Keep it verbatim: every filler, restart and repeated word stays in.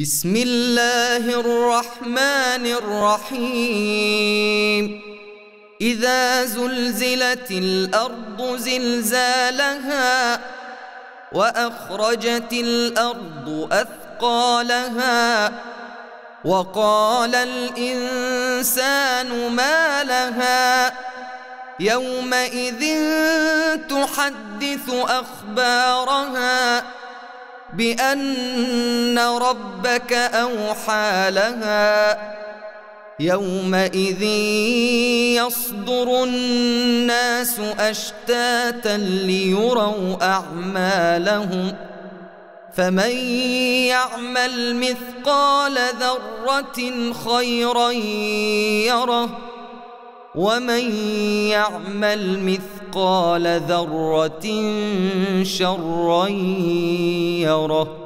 بسم الله الرحمن الرحيم إذا زلزلت الأرض زلزالها وأخرجت الأرض أثقالها وقال الإنسان ما لها يومئذ تحدث أخبارها بأن ربك أوحى لها يومئذ يصدر الناس أشتاتا ليروا أعمالهم فمن يعمل مثقال ذرة خيرا يره ومن يعمل مثقال ذرة شرا يره.